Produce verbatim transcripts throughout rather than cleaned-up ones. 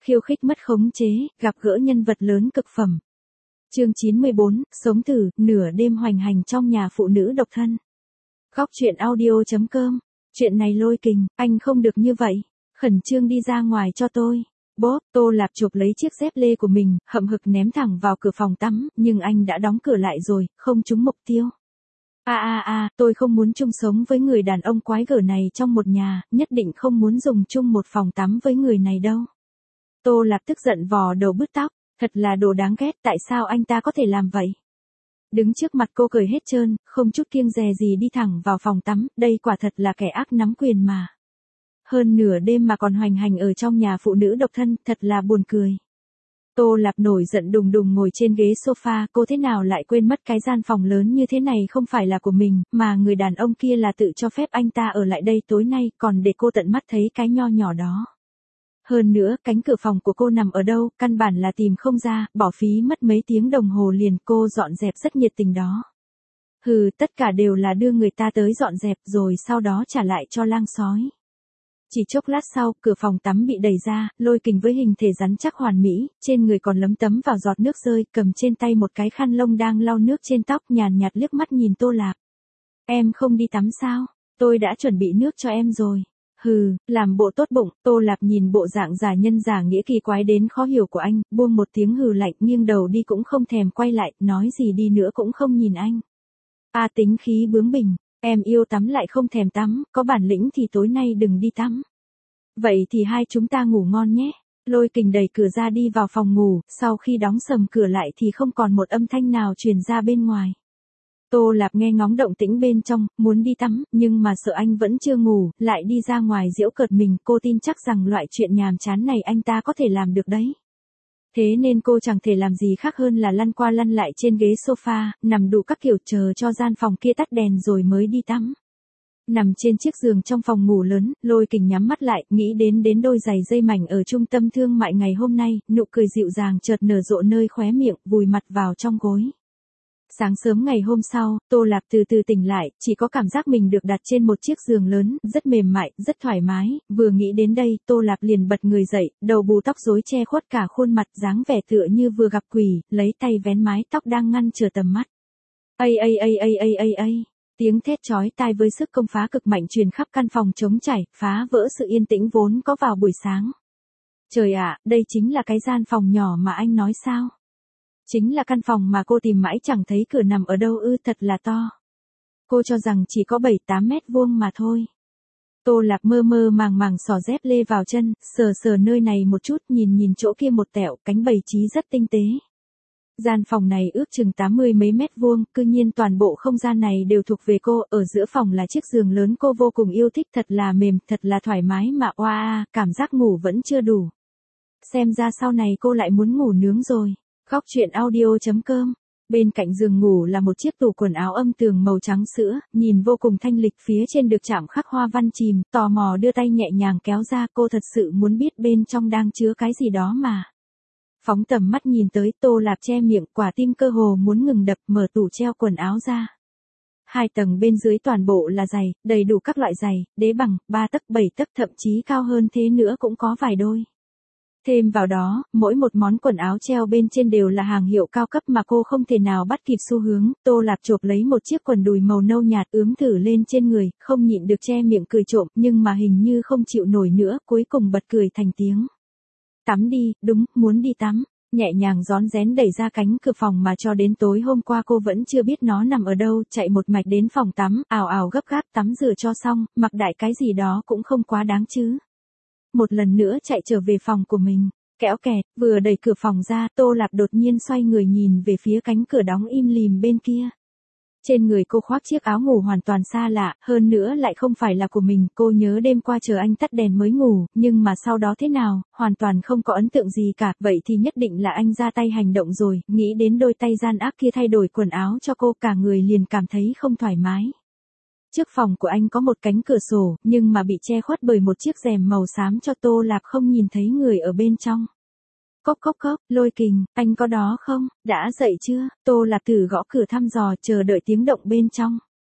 khiêu khích mất khống chế, gặp gỡ nhân vật lớn cực phẩm. Chương chín mươi bốn, sống thử, nửa đêm hoành hành trong nhà phụ nữ độc thân. Góc truyện audio chấm com. Chuyện này lôi kình, anh không được như vậy. Khẩn trương đi ra ngoài cho tôi. Bốp, Tô Lạp chụp lấy chiếc dép lê của mình, hậm hực ném thẳng vào cửa phòng tắm, nhưng anh đã đóng cửa lại rồi, không trúng mục tiêu. A a a, tôi không muốn chung sống với người đàn ông quái gở này trong một nhà, nhất định không muốn dùng chung một phòng tắm với người này đâu. Tô Lạp tức giận vò đầu bứt tóc, thật là đồ đáng ghét, tại sao anh ta có thể làm vậy? Đứng trước mặt cô cười hết trơn, không chút kiêng dè gì đi thẳng vào phòng tắm, đây quả thật là kẻ ác nắm quyền mà. Hơn nửa đêm mà còn hoành hành ở trong nhà phụ nữ độc thân, thật là buồn cười. Tô Lạp nổi giận đùng đùng ngồi trên ghế sofa, cô thế nào lại quên mất cái gian phòng lớn như thế này không phải là của mình, mà người đàn ông kia là tự cho phép anh ta ở lại đây tối nay, còn để cô tận mắt thấy cái nho nhỏ đó. Hơn nữa, cánh cửa phòng của cô nằm ở đâu, căn bản là tìm không ra, bỏ phí mất mấy tiếng đồng hồ liền, cô dọn dẹp rất nhiệt tình đó. Hừ, tất cả đều là đưa người ta tới dọn dẹp rồi sau đó trả lại cho lang sói. Chỉ chốc lát sau, cửa phòng tắm bị đẩy ra, Lôi Kình với hình thể rắn chắc hoàn mỹ, trên người còn lấm tấm vào giọt nước rơi, cầm trên tay một cái khăn lông đang lau nước trên tóc, nhàn nhạt liếc mắt nhìn Tô Lạp. Em không đi tắm sao? Tôi đã chuẩn bị nước cho em rồi. Hừ, làm bộ tốt bụng, Tô Lạp nhìn bộ dạng giả nhân giả nghĩa kỳ quái đến khó hiểu của anh, buông một tiếng hừ lạnh, nghiêng đầu đi cũng không thèm quay lại, nói gì đi nữa cũng không nhìn anh. A tính khí bướng bỉnh. Em yêu tắm lại không thèm tắm, có bản lĩnh thì tối nay đừng đi tắm. Vậy thì hai chúng ta ngủ ngon nhé. Lôi Kình đẩy cửa ra đi vào phòng ngủ, sau khi đóng sầm cửa lại thì không còn một âm thanh nào truyền ra bên ngoài. Tô Lạp nghe ngóng động tĩnh bên trong, muốn đi tắm, nhưng mà sợ anh vẫn chưa ngủ, lại đi ra ngoài giễu cợt mình, cô tin chắc rằng loại chuyện nhàm chán này anh ta có thể làm được đấy. Thế nên cô chẳng thể làm gì khác hơn là lăn qua lăn lại trên ghế sofa, nằm đủ các kiểu chờ cho gian phòng kia tắt đèn rồi mới đi tắm. Nằm trên chiếc giường trong phòng ngủ lớn, Lôi Kình nhắm mắt lại, nghĩ đến đến đôi giày dây mảnh ở trung tâm thương mại ngày hôm nay, nụ cười dịu dàng chợt nở rộ nơi khóe miệng, vùi mặt vào trong gối. Sáng sớm ngày hôm sau, Tô Lạp từ từ tỉnh lại, chỉ có cảm giác mình được đặt trên một chiếc giường lớn, rất mềm mại, rất thoải mái, vừa nghĩ đến đây, Tô Lạp liền bật người dậy, đầu bù tóc rối che khuất cả khuôn mặt, dáng vẻ tựa như vừa gặp quỷ, lấy tay vén mái tóc đang ngăn trở tầm mắt. Ây ây ây ây ây ây ây, tiếng thét chói tai với sức công phá cực mạnh truyền khắp căn phòng trống trải, phá vỡ sự yên tĩnh vốn có vào buổi sáng. Trời ạ, đây chính là cái gian phòng nhỏ mà anh nói sao? Chính là căn phòng mà cô tìm mãi chẳng thấy cửa nằm ở đâu ư, thật là to. Cô cho rằng chỉ có bảy tám mét vuông mà thôi. Tô Lạp mơ mơ màng màng xỏ dép lê vào chân, sờ sờ nơi này một chút, nhìn nhìn chỗ kia một tẹo, cánh bày trí rất tinh tế. Gian phòng này ước chừng tám mươi mấy mét vuông, cư nhiên toàn bộ không gian này đều thuộc về cô, ở giữa phòng là chiếc giường lớn cô vô cùng yêu thích, thật là mềm, thật là thoải mái mà oa a, cảm giác ngủ vẫn chưa đủ. Xem ra sau này cô lại muốn ngủ nướng rồi. Góc truyện audio chấm com. Bên cạnh giường ngủ là một chiếc tủ quần áo âm tường màu trắng sữa, nhìn vô cùng thanh lịch, phía trên được chạm khắc hoa văn chìm, tò mò đưa tay nhẹ nhàng kéo ra, cô thật sự muốn biết bên trong đang chứa cái gì đó mà. Phóng tầm mắt nhìn tới, Tô Lạp che miệng, quả tim cơ hồ muốn ngừng đập, mở tủ treo quần áo ra. Hai tầng bên dưới toàn bộ là giày, đầy đủ các loại giày, đế bằng, ba tấc bảy tấc thậm chí cao hơn thế nữa cũng có vài đôi. Thêm vào đó, mỗi một món quần áo treo bên trên đều là hàng hiệu cao cấp mà cô không thể nào bắt kịp xu hướng. Tô Lạp chộp lấy một chiếc quần đùi màu nâu nhạt ướm thử lên trên người, không nhịn được che miệng cười trộm, nhưng mà hình như không chịu nổi nữa, cuối cùng bật cười thành tiếng. Tắm đi, đúng, muốn đi tắm. Nhẹ nhàng rón rén đẩy ra cánh cửa phòng mà cho đến tối hôm qua cô vẫn chưa biết nó nằm ở đâu, chạy một mạch đến phòng tắm, ào ào gấp gáp tắm rửa cho xong, mặc đại cái gì đó cũng không quá đáng chứ. Một lần nữa chạy trở về phòng của mình, kéo kẹt, vừa đẩy cửa phòng ra, Tô Lạp đột nhiên xoay người nhìn về phía cánh cửa đóng im lìm bên kia. Trên người cô khoác chiếc áo ngủ hoàn toàn xa lạ, hơn nữa lại không phải là của mình, cô nhớ đêm qua chờ anh tắt đèn mới ngủ, nhưng mà sau đó thế nào, hoàn toàn không có ấn tượng gì cả, vậy thì nhất định là anh ra tay hành động rồi, nghĩ đến đôi tay gian ác kia thay đổi quần áo cho cô, cả người liền cảm thấy không thoải mái. Trước phòng của anh có một cánh cửa sổ, nhưng mà bị che khuất bởi một chiếc rèm màu xám cho Tô Lạp không nhìn thấy người ở bên trong. Cốc cốc cốc, Lôi Kình, anh có đó không? Đã dậy chưa? Tô Lạp thử gõ cửa thăm dò, chờ đợi tiếng động bên trong.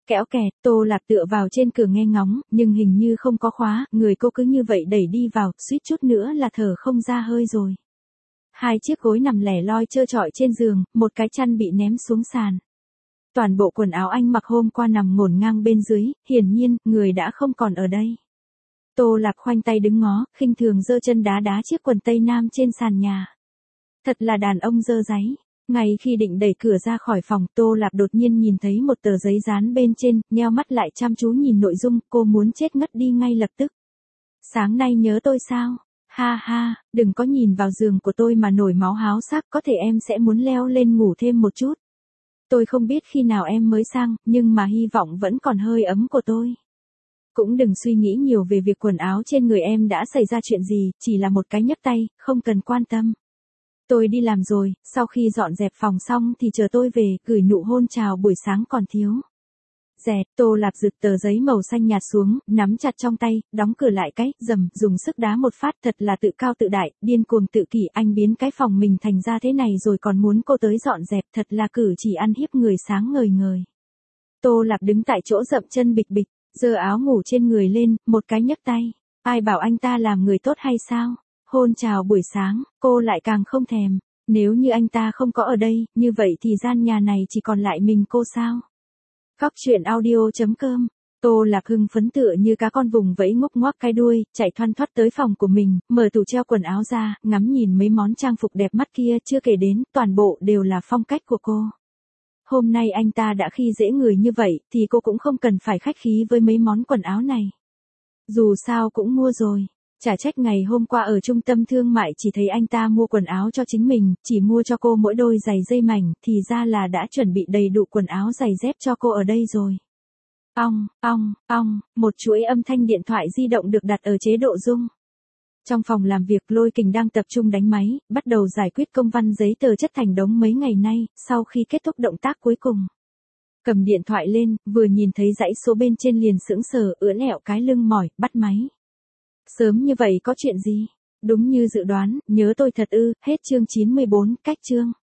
Kéo kẹt, Tô Lạp tựa vào trên cửa nghe ngóng, nhưng hình như không có khóa, người cô cứ như vậy đẩy đi vào, suýt chút nữa là thở không ra hơi rồi. Hai chiếc gối nằm lẻ loi trơ trọi trên giường, một cái chăn bị ném xuống sàn. Toàn bộ quần áo anh mặc hôm qua nằm ngổn ngang bên dưới, hiển nhiên, người đã không còn ở đây. Tô Lạp khoanh tay đứng ngó, khinh thường giơ chân đá đá chiếc quần tây nam trên sàn nhà. Thật là đàn ông dơ dáy. Ngay khi định đẩy cửa ra khỏi phòng, Tô Lạp đột nhiên nhìn thấy một tờ giấy dán bên trên, nheo mắt lại chăm chú nhìn nội dung, cô muốn chết ngất đi ngay lập tức. Sáng nay nhớ tôi sao? Ha ha, đừng có nhìn vào giường của tôi mà nổi máu háo sắc, có thể em sẽ muốn leo lên ngủ thêm một chút. Tôi không biết khi nào em mới sang, nhưng mà hy vọng vẫn còn hơi ấm của tôi. Cũng đừng suy nghĩ nhiều về việc quần áo trên người em đã xảy ra chuyện gì, chỉ là một cái nhấc tay, không cần quan tâm. Tôi đi làm rồi, sau khi dọn dẹp phòng xong thì chờ tôi về, gửi nụ hôn chào buổi sáng còn thiếu. Dẹt, Tô Lạp giựt tờ giấy màu xanh nhạt xuống, nắm chặt trong tay, đóng cửa lại cái, dầm, dùng sức đá một phát, thật là tự cao tự đại, điên cuồng tự kỷ, anh biến cái phòng mình thành ra thế này rồi còn muốn cô tới dọn dẹp, thật là cử chỉ ăn hiếp người sáng ngời ngời. Tô Lạp đứng tại chỗ dậm chân bịch bịch, giơ áo ngủ trên người lên, một cái nhấc tay. Ai bảo anh ta làm người tốt hay sao? Hôn chào buổi sáng, cô lại càng không thèm. Nếu như anh ta không có ở đây, như vậy thì gian nhà này chỉ còn lại mình cô sao? Khóc chuyện audio chấm com. Tô Lạp hưng phấn tựa như cá con vùng vẫy ngốc ngoác cái đuôi, chạy thoăn thoắt tới phòng của mình, mở tủ treo quần áo ra, ngắm nhìn mấy món trang phục đẹp mắt kia, chưa kể đến, toàn bộ đều là phong cách của cô. Hôm nay anh ta đã khi dễ người như vậy, thì cô cũng không cần phải khách khí với mấy món quần áo này. Dù sao cũng mua rồi. Chả trách ngày hôm qua ở trung tâm thương mại chỉ thấy anh ta mua quần áo cho chính mình, chỉ mua cho cô mỗi đôi giày dây mảnh, thì ra là đã chuẩn bị đầy đủ quần áo giày dép cho cô ở đây rồi. Ong, ong, ong, một chuỗi âm thanh điện thoại di động được đặt ở chế độ rung. Trong phòng làm việc Lôi Kình đang tập trung đánh máy, bắt đầu giải quyết công văn giấy tờ chất thành đống mấy ngày nay, sau khi kết thúc động tác cuối cùng. Cầm điện thoại lên, vừa nhìn thấy dãy số bên trên liền sững sờ, ưỡn ẹo cái lưng mỏi, bắt máy. Sớm như vậy có chuyện gì? Đúng như dự đoán, nhớ tôi thật ư, hết chương chín mươi bốn, cách chương.